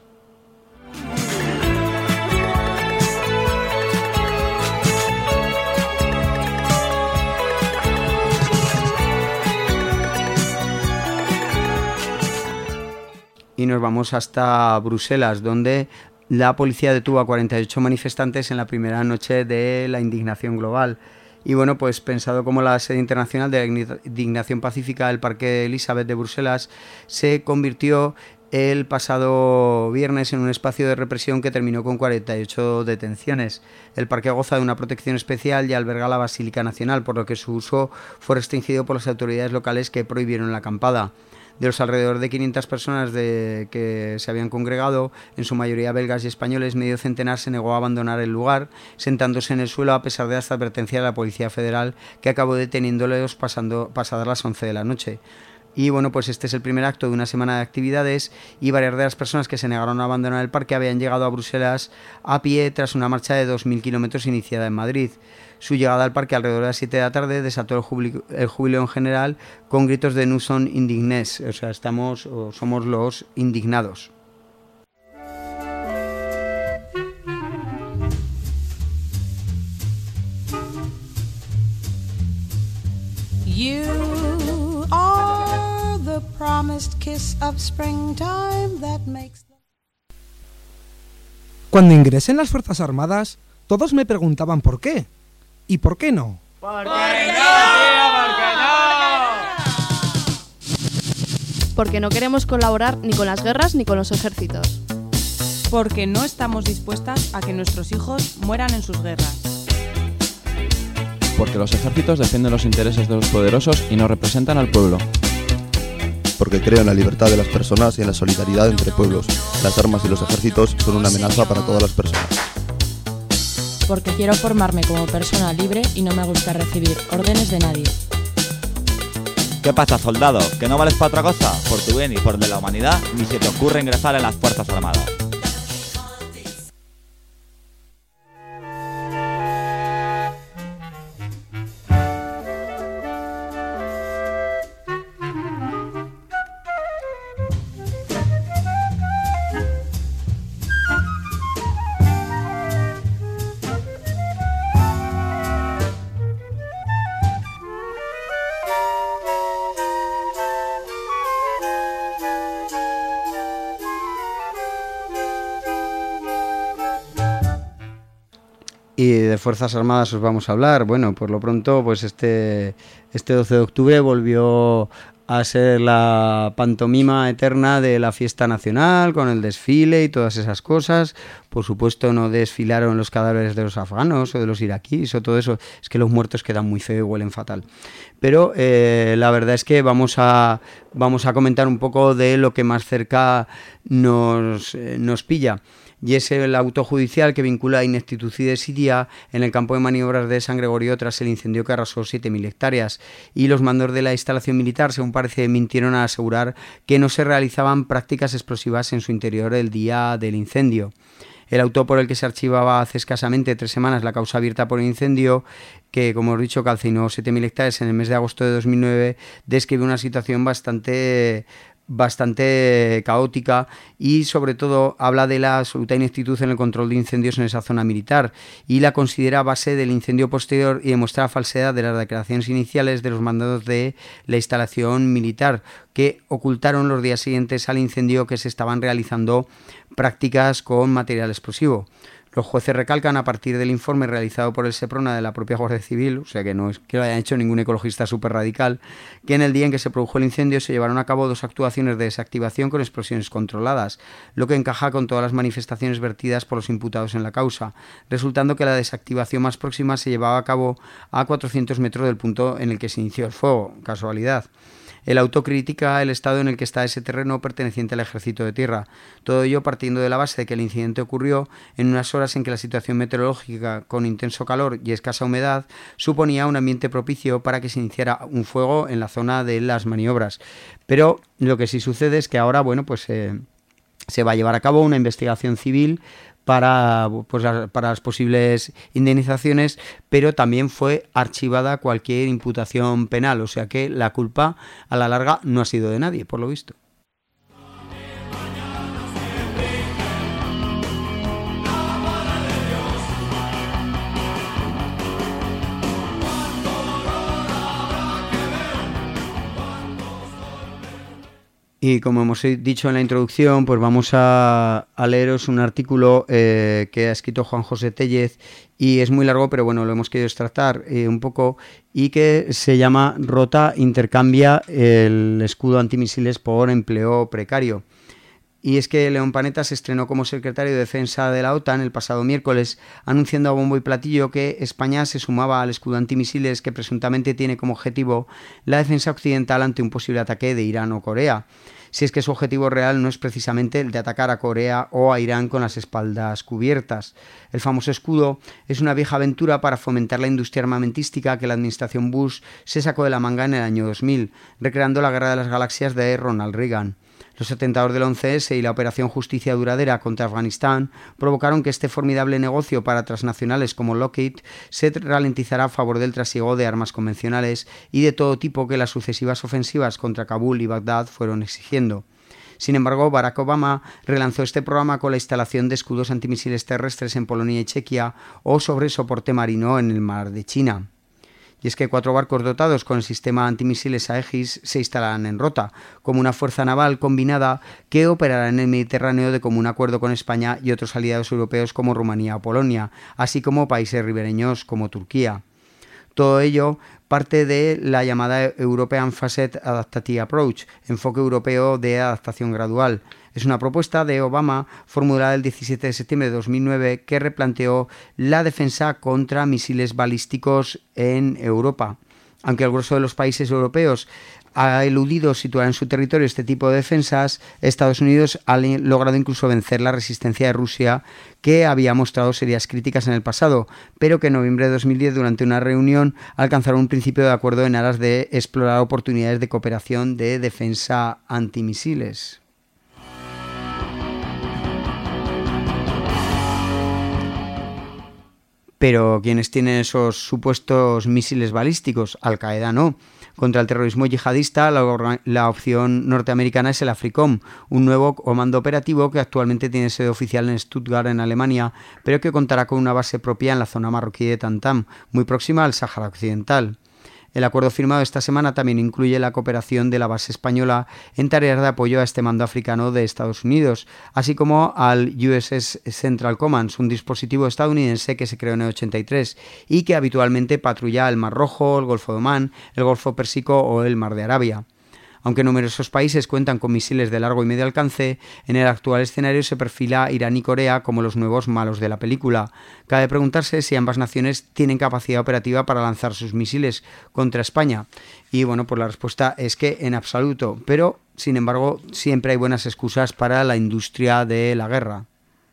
Y nos vamos hasta Bruselas, donde la policía detuvo a 48 manifestantes en la primera noche de la indignación global. Y pensado como la sede internacional de la indignación pacífica, el Parque Elizabeth de Bruselas se convirtió el pasado viernes en un espacio de represión que terminó con 48 detenciones. El parque goza de una protección especial y alberga la Basílica Nacional, por lo que su uso fue restringido por las autoridades locales que prohibieron la acampada. De los alrededor de 500 personas que se habían congregado, en su mayoría belgas y españoles, medio centenar se negó a abandonar el lugar, sentándose en el suelo a pesar de las advertencias de la Policía Federal, que acabó deteniéndolos pasadas las 11 de la noche. Y este es el primer acto de una semana de actividades, y varias de las personas que se negaron a abandonar el parque habían llegado a Bruselas a pie tras una marcha de 2.000 kilómetros iniciada en Madrid. Su llegada al parque alrededor de las 7 de la tarde desató el júbilo en general, con gritos de "Nous sommes indignés", o sea, somos los indignados. You are the promised kiss of springtime that makes them... Cuando ingresé en las Fuerzas Armadas, todos me preguntaban por qué. ¿Y por qué no? ¿Por qué no, tío? ¿Por qué no? Porque no queremos colaborar ni con las guerras ni con los ejércitos. Porque no estamos dispuestas a que nuestros hijos mueran en sus guerras. Porque los ejércitos defienden los intereses de los poderosos y no representan al pueblo. porque creo en la libertad de las personas y en la solidaridad entre pueblos. Las armas y los ejércitos son una amenaza para todas las personas. Porque quiero formarme como persona libre y no me gusta recibir órdenes de nadie. ¿Qué pasa, soldado? ¿Que no vales para otra cosa? Por tu bien y por el de la humanidad, ni se te ocurre ingresar en las Fuerzas Armadas. Y de Fuerzas Armadas os vamos a hablar. Bueno, por lo pronto, pues este 12 de octubre volvió a ser la pantomima eterna de la fiesta nacional, con el desfile y todas esas cosas. Por supuesto, no desfilaron los cadáveres de los afganos o de los iraquíes o todo eso. Es que los muertos quedan muy feo y huelen fatal. Pero la verdad es que vamos a comentar un poco de lo que más cerca nos pilla. Y es el auto judicial que vincula a ineptitud y desidia en el campo de maniobras de San Gregorio tras el incendio que arrasó 7.000 hectáreas. Y los mandos de la instalación militar, según parece, mintieron al asegurar que no se realizaban prácticas explosivas en su interior el día del incendio. El auto por el que se archivaba hace escasamente 3 semanas la causa abierta por el incendio, que como he dicho calcinó 7.000 hectáreas en el mes de agosto de 2009, describe una situación bastante caótica y sobre todo habla de la absoluta ineptitud en el control de incendios en esa zona militar y la considera base del incendio posterior y demuestra la falsedad de las declaraciones iniciales de los mandados de la instalación militar, que ocultaron los días siguientes al incendio que se estaban realizando prácticas con material explosivo. Los jueces recalcan, a partir del informe realizado por el SEPRONA de la propia Guardia Civil, o sea que no es que lo hayan hecho ningún ecologista súper radical, que en el día en que se produjo el incendio se llevaron a cabo 2 actuaciones de desactivación con explosiones controladas, lo que encaja con todas las manifestaciones vertidas por los imputados en la causa, resultando que la desactivación más próxima se llevaba a cabo a 400 metros del punto en el que se inició el fuego, casualidad. El auto critica el estado en el que está ese terreno perteneciente al Ejército de Tierra. Todo ello partiendo de la base de que el incidente ocurrió en unas horas en que la situación meteorológica con intenso calor y escasa humedad suponía un ambiente propicio para que se iniciara un fuego en la zona de las maniobras. Pero lo que sí sucede es que ahora, bueno, pues se va a llevar a cabo una investigación civil para las posibles indemnizaciones, pero también fue archivada cualquier imputación penal, o sea que la culpa a la larga no ha sido de nadie, por lo visto. Y como hemos dicho en la introducción, pues vamos a leeros un artículo que ha escrito Juan José Tellez y es muy largo, pero bueno, lo hemos querido extractar un poco y que se llama Rota intercambia el escudo antimisiles por empleo precario. Y es que León Panetta se estrenó como secretario de Defensa de la OTAN el pasado miércoles, anunciando a bombo y platillo que España se sumaba al escudo antimisiles que presuntamente tiene como objetivo la defensa occidental ante un posible ataque de Irán o Corea. Si es que su objetivo real no es precisamente el de atacar a Corea o a Irán con las espaldas cubiertas. El famoso escudo es una vieja aventura para fomentar la industria armamentística que la administración Bush se sacó de la manga en el año 2000, recreando la Guerra de las Galaxias de Ronald Reagan. Los atentados del 11S y la Operación Justicia Duradera contra Afganistán provocaron que este formidable negocio para transnacionales como Lockheed se ralentizara a favor del trasiego de armas convencionales y de todo tipo que las sucesivas ofensivas contra Kabul y Bagdad fueron exigiendo. Sin embargo, Barack Obama relanzó este programa con la instalación de escudos antimisiles terrestres en Polonia y Chequia o sobre soporte marino en el mar de China. Y es que 4 barcos dotados con el sistema antimisiles Aegis se instalarán en Rota, como una fuerza naval combinada que operará en el Mediterráneo de común acuerdo con España y otros aliados europeos como Rumanía o Polonia, así como países ribereños como Turquía. Todo ello parte de la llamada European Phased Adaptive Approach, enfoque europeo de adaptación gradual. Es una propuesta de Obama formulada el 17 de septiembre de 2009 que replanteó la defensa contra misiles balísticos en Europa. Aunque el grueso de los países europeos ha eludido situar en su territorio este tipo de defensas, Estados Unidos ha logrado incluso vencer la resistencia de Rusia, que había mostrado serias críticas en el pasado, pero que en noviembre de 2010, durante una reunión, alcanzaron un principio de acuerdo en aras de explorar oportunidades de cooperación de defensa antimisiles. Pero ¿quiénes tienen esos supuestos misiles balísticos? Al-Qaeda no. Contra el terrorismo yihadista, la opción norteamericana es el AFRICOM, un nuevo comando operativo que actualmente tiene sede oficial en Stuttgart, en Alemania, pero que contará con una base propia en la zona marroquí de Tamtam, muy próxima al Sáhara Occidental. El acuerdo firmado esta semana también incluye la cooperación de la base española en tareas de apoyo a este mando africano de Estados Unidos, así como al USS Central Command, un dispositivo estadounidense que se creó en el 83 y que habitualmente patrulla el Mar Rojo, el Golfo de Omán, el Golfo Pérsico o el Mar de Arabia. Aunque numerosos países cuentan con misiles de largo y medio alcance, en el actual escenario se perfila Irán y Corea como los nuevos malos de la película. Cabe preguntarse si ambas naciones tienen capacidad operativa para lanzar sus misiles contra España. Y bueno, pues la respuesta es que en absoluto, pero sin embargo siempre hay buenas excusas para la industria de la guerra.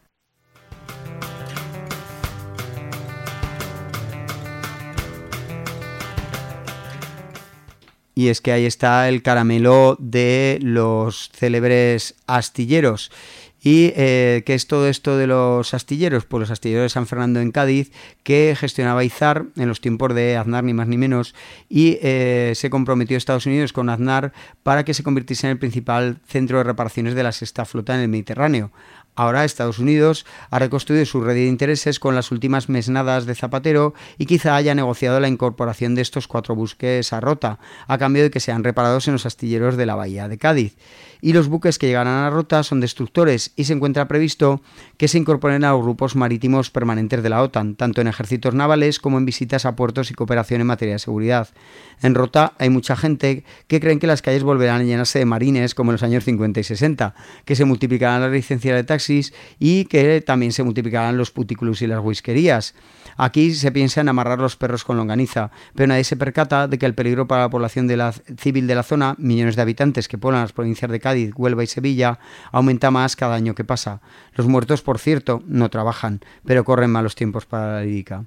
Y es que ahí está el caramelo de los célebres astilleros. ¿Y qué es todo esto de los astilleros? Pues los astilleros de San Fernando en Cádiz, que gestionaba Izar en los tiempos de Aznar, ni más ni menos, y se comprometió Estados Unidos con Aznar para que se convirtiese en el principal centro de reparaciones de la sexta flota en el Mediterráneo. Ahora Estados Unidos ha reconstruido su red de intereses con las últimas mesnadas de Zapatero y quizá haya negociado la incorporación de estos 4 buques a Rota, a cambio de que sean reparados en los astilleros de la bahía de Cádiz. Y los buques que llegarán a Rota son destructores y se encuentra previsto que se incorporen a los grupos marítimos permanentes de la OTAN, tanto en ejércitos navales como en visitas a puertos y cooperación en materia de seguridad. En Rota hay mucha gente que creen que las calles volverán a llenarse de marines como en los años 50 y 60, que se multiplicarán las licencias de taxis y que también se multiplicarán los putículos y las whiskerías. Aquí se piensa en amarrar los perros con longaniza, pero nadie se percata de que el peligro para la población civil de la zona, millones de habitantes que poblan las provincias de Cádiz, Huelva y Sevilla, aumenta más cada año que pasa. Los muertos, por cierto, no trabajan, pero corren malos tiempos para la lírica.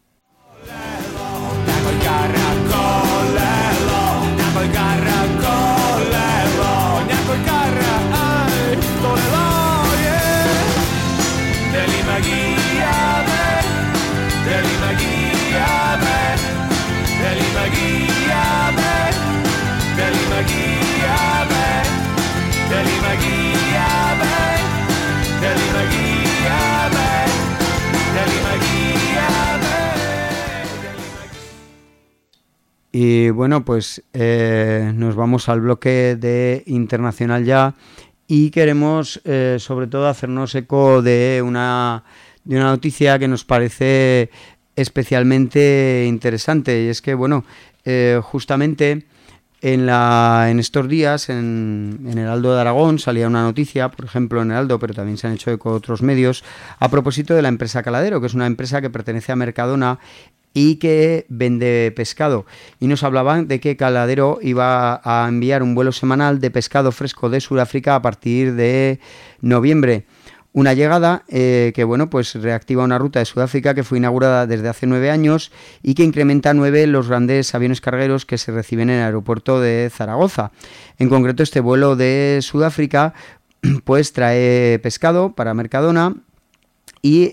Y bueno, pues nos vamos al bloque de internacional ya y queremos sobre todo hacernos eco de una noticia que nos parece especialmente interesante, y es que bueno, justamente en estos días en el Heraldo de Aragón salía una noticia, por ejemplo en el Heraldo, pero también se han hecho eco otros medios, a propósito de la empresa Caladero, que es una empresa que pertenece a Mercadona y que vende pescado. Y nos hablaban de que Caladero iba a enviar un vuelo semanal de pescado fresco de Sudáfrica a partir de noviembre. Una llegada que bueno, pues reactiva una ruta de Sudáfrica que fue inaugurada desde hace 9 años y que incrementa a 9 los grandes aviones cargueros que se reciben en el aeropuerto de Zaragoza. En concreto, este vuelo de Sudáfrica pues trae pescado para Mercadona y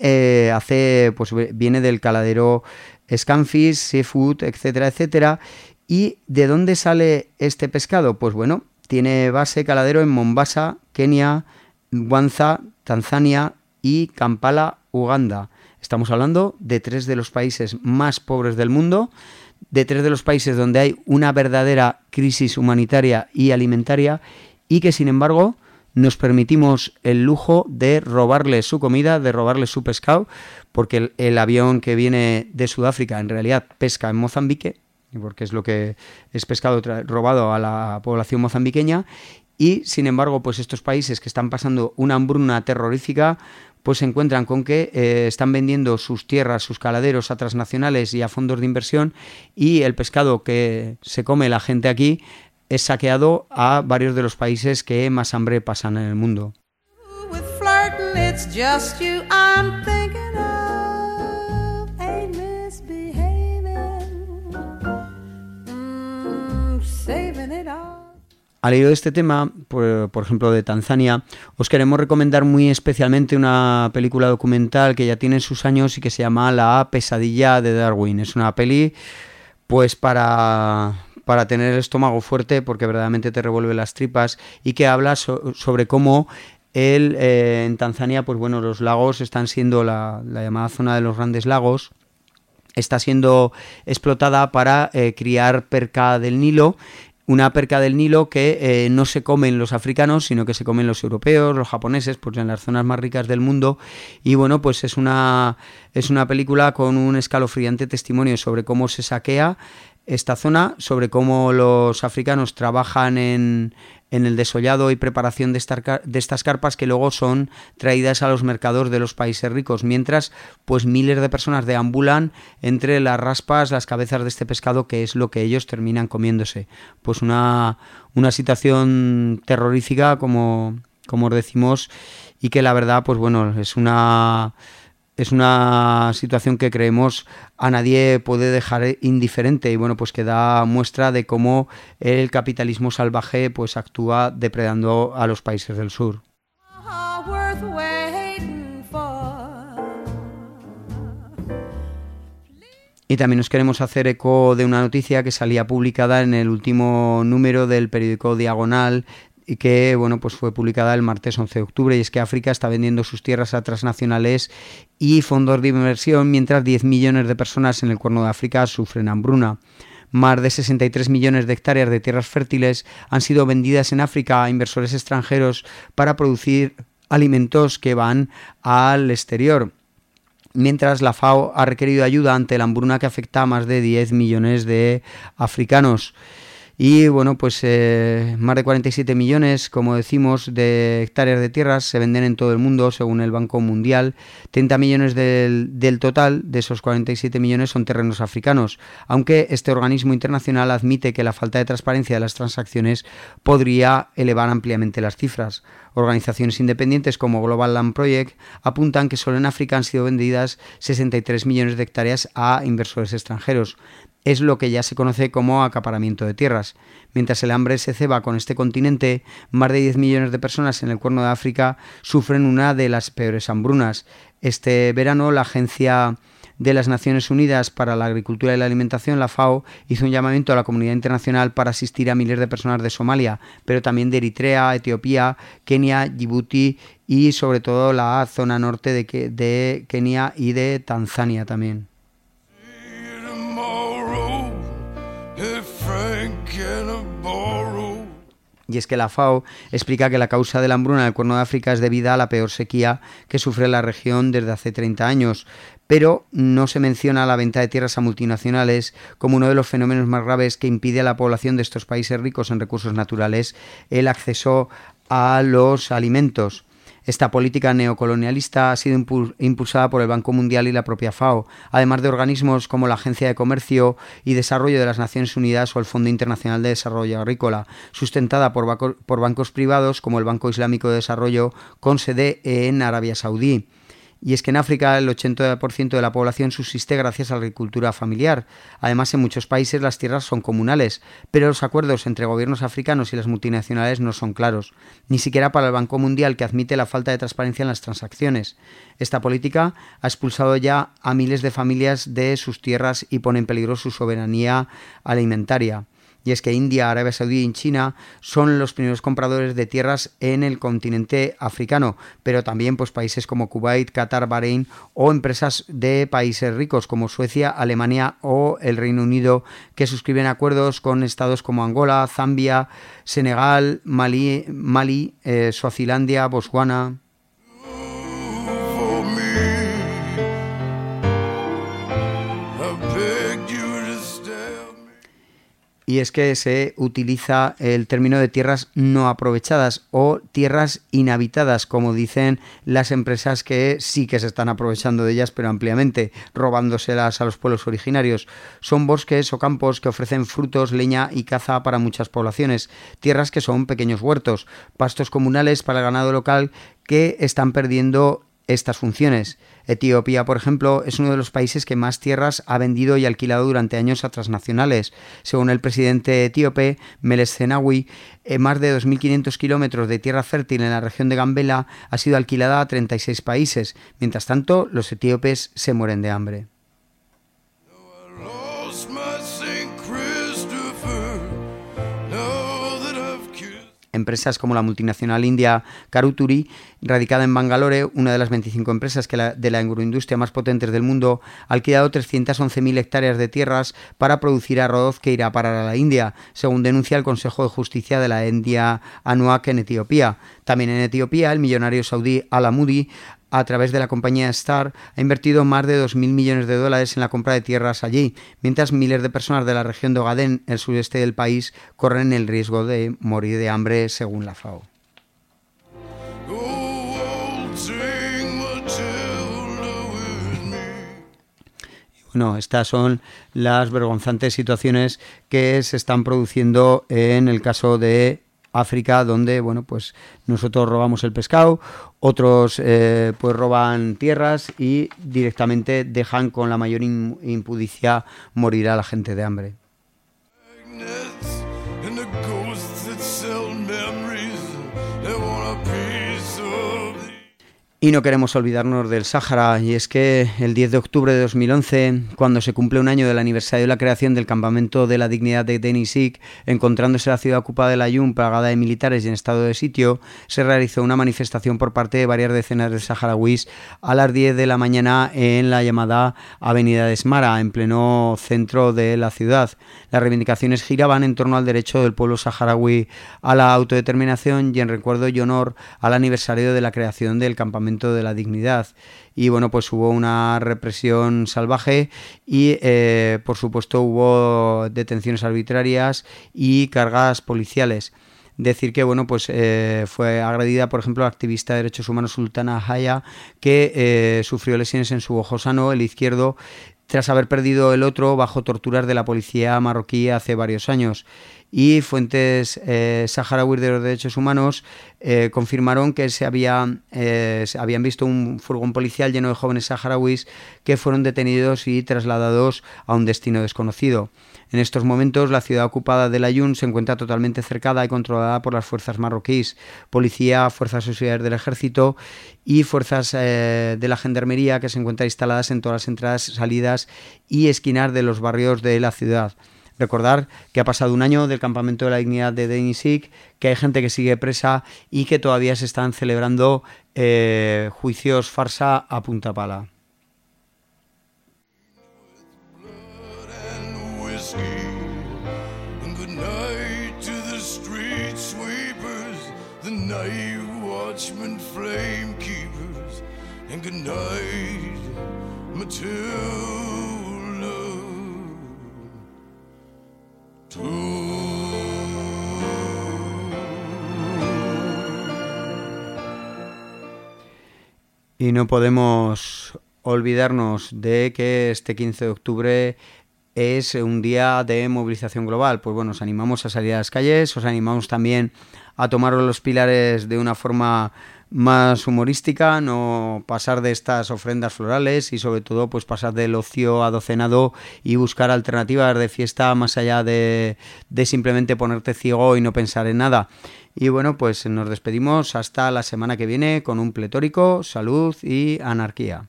viene del Caladero Scanfish, Seafood, etcétera, etcétera. ¿Y de dónde sale este pescado? Pues bueno, tiene base Caladero en Mombasa, Kenia, Mwanza, Tanzania y Kampala, Uganda. Estamos hablando de 3 de los países más pobres del mundo, de 3 de los países donde hay una verdadera crisis humanitaria y alimentaria y que sin embargo nos permitimos el lujo de robarle su comida, de robarle su pescado, porque el avión que viene de Sudáfrica en realidad pesca en Mozambique, porque es lo que es pescado robado a la población mozambiqueña, y sin embargo pues estos países que están pasando una hambruna terrorífica pues se encuentran con que están vendiendo sus tierras, sus caladeros a transnacionales y a fondos de inversión, y el pescado que se come la gente aquí es saqueado a varios de los países que más hambre pasan en el mundo. With flirting, it's just you I'm thinking of. Ain't misbehaving, saving it all. Al hilo de este tema, por ejemplo de Tanzania, os queremos recomendar muy especialmente una película documental que ya tiene sus años y que se llama La pesadilla de Darwin. Es una peli pues para tener el estómago fuerte, porque verdaderamente te revuelve las tripas, y que habla sobre cómo en Tanzania, pues bueno, los lagos están siendo la llamada zona de los grandes lagos, está siendo explotada para criar perca del Nilo. Una perca del Nilo que no se comen los africanos, sino que se comen los europeos, los japoneses, pues en las zonas más ricas del mundo. Y bueno, pues es una película con un escalofriante testimonio sobre cómo se saquea esta zona, sobre cómo los africanos trabajan en el desollado y preparación de estas carpas que luego son traídas a los mercados de los países ricos, mientras pues miles de personas deambulan entre las raspas, las cabezas de este pescado, que es lo que ellos terminan comiéndose. Pues una situación terrorífica, como os decimos, y que la verdad, pues bueno, es una situación que creemos a nadie puede dejar indiferente, y bueno, pues que da muestra de cómo el capitalismo salvaje pues actúa depredando a los países del sur. Y también nos queremos hacer eco de una noticia que salía publicada en el último número del periódico Diagonal, y que bueno, pues fue publicada el martes 11 de octubre, y es que África está vendiendo sus tierras a transnacionales y fondos de inversión, mientras 10 millones de personas en el Cuerno de África sufren hambruna. Más de 63 millones de hectáreas de tierras fértiles han sido vendidas en África a inversores extranjeros para producir alimentos que van al exterior, mientras la FAO ha requerido ayuda ante la hambruna que afecta a más de 10 millones de africanos. Y bueno, pues más de 47 millones, como decimos, de hectáreas de tierras se venden en todo el mundo, según el Banco Mundial. 30 millones del total de esos 47 millones son terrenos africanos, aunque este organismo internacional admite que la falta de transparencia de las transacciones podría elevar ampliamente las cifras. Organizaciones independientes como Global Land Project apuntan que solo en África han sido vendidas 63 millones de hectáreas a inversores extranjeros. Es lo que ya se conoce como acaparamiento de tierras. Mientras el hambre se ceba con este continente, más de 10 millones de personas en el Cuerno de África sufren una de las peores hambrunas. Este verano, la Agencia de las Naciones Unidas para la Agricultura y la Alimentación, la FAO, hizo un llamamiento a la comunidad internacional para asistir a miles de personas de Somalia, pero también de Eritrea, Etiopía, Kenia, Djibouti y sobre todo la zona norte de Kenia y de Tanzania también. Y es que la FAO explica que la causa de la hambruna del Cuerno de África es debida a la peor sequía que sufre la región desde hace 30 años, pero no se menciona la venta de tierras a multinacionales como uno de los fenómenos más graves que impide a la población de estos países ricos en recursos naturales el acceso a los alimentos. Esta política neocolonialista ha sido impulsada por el Banco Mundial y la propia FAO, además de organismos como la Agencia de Comercio y Desarrollo de las Naciones Unidas o el Fondo Internacional de Desarrollo Agrícola, sustentada por bancos privados como el Banco Islámico de Desarrollo con sede en Arabia Saudí. Y es que en África el 80% de la población subsiste gracias a la agricultura familiar. Además, en muchos países las tierras son comunales, pero los acuerdos entre gobiernos africanos y las multinacionales no son claros, ni siquiera para el Banco Mundial, que admite la falta de transparencia en las transacciones. Esta política ha expulsado ya a miles de familias de sus tierras y pone en peligro su soberanía alimentaria. Y es que India, Arabia Saudí y China son los primeros compradores de tierras en el continente africano, pero también pues países como Kuwait, Qatar, Bahrein o empresas de países ricos como Suecia, Alemania o el Reino Unido, que suscriben acuerdos con estados como Angola, Zambia, Senegal, Mali, Suazilandia, Botswana. y es que se utiliza el término de tierras no aprovechadas o tierras inhabitadas, como dicen las empresas que sí que se están aprovechando de ellas, pero ampliamente, robándoselas a los pueblos originarios. Son bosques o campos que ofrecen frutos, leña y caza para muchas poblaciones, tierras que son pequeños huertos, pastos comunales para el ganado local que están perdiendo estas funciones. Etiopía, por ejemplo, es uno de los países que más tierras ha vendido y alquilado durante años a transnacionales. Según el presidente etíope, Meles Zenawi, más de 2.500 kilómetros de tierra fértil en la región de Gambela ha sido alquilada a 36 países. Mientras tanto, los etíopes se mueren de hambre. Empresas como la multinacional india Karuturi, radicada en Bangalore, una de las 25 empresas de la agroindustria más potentes del mundo, ha alquilado 311.000 hectáreas de tierras para producir arroz que irá a parar a la India, según denuncia el Consejo de Justicia de la India ANUAC en Etiopía. También en Etiopía, el millonario saudí Al-Amudi, a través de la compañía Star, ha invertido más de 2.000 millones de dólares en la compra de tierras allí, mientras miles de personas de la región de Ogaden, el sureste del país, corren el riesgo de morir de hambre, según la FAO. Bueno, estas son las vergonzantes situaciones que se están produciendo en el caso de África, donde bueno, pues nosotros robamos el pescado, otros pues roban tierras y directamente dejan con la mayor impudicia morir a la gente de hambre. Y no queremos olvidarnos del Sáhara, y es que el 10 de octubre de 2011, cuando se cumple un año del aniversario de la creación del Campamento de la Dignidad de Denizliq, encontrándose la ciudad ocupada de Layún, plagada de militares y en estado de sitio, se realizó una manifestación por parte de varias decenas de saharauis a las 10 de la mañana en la llamada Avenida de Esmara, en pleno centro de la ciudad. Las reivindicaciones giraban en torno al derecho del pueblo saharaui a la autodeterminación y en recuerdo y honor al aniversario de la creación del Campamento de la Dignidad. Y bueno, pues hubo una represión salvaje y por supuesto hubo detenciones arbitrarias y cargas policiales. Decir que bueno, pues fue agredida, por ejemplo, la activista de derechos humanos Sultana Haya, que sufrió lesiones en su ojo sano, el izquierdo, tras haber perdido el otro bajo torturas de la policía marroquí hace varios años. Y fuentes saharauis de los derechos humanos confirmaron que habían visto un furgón policial lleno de jóvenes saharauis que fueron detenidos y trasladados a un destino desconocido. En estos momentos, la ciudad ocupada de Layún se encuentra totalmente cercada y controlada por las fuerzas marroquíes, policía, fuerzas auxiliares del ejército y fuerzas de la gendarmería, que se encuentran instaladas en todas las entradas, salidas y esquinas de los barrios de la ciudad. Recordar que ha pasado un año del Campamento de la Dignidad de Denizliq, que hay gente que sigue presa y que todavía se están celebrando juicios farsa a punta pala. Y no podemos olvidarnos de que este 15 de octubre es un día de movilización global. Pues bueno, os animamos a salir a las calles, os animamos también a tomar los pilares de una forma más humorística, no pasar de estas ofrendas florales y sobre todo pues pasar del ocio adocenado y buscar alternativas de fiesta más allá de simplemente ponerte ciego y no pensar en nada. Y bueno, pues nos despedimos hasta la semana que viene con un pletórico, salud y anarquía.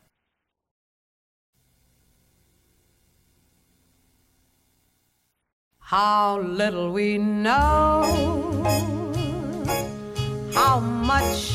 How little we know how much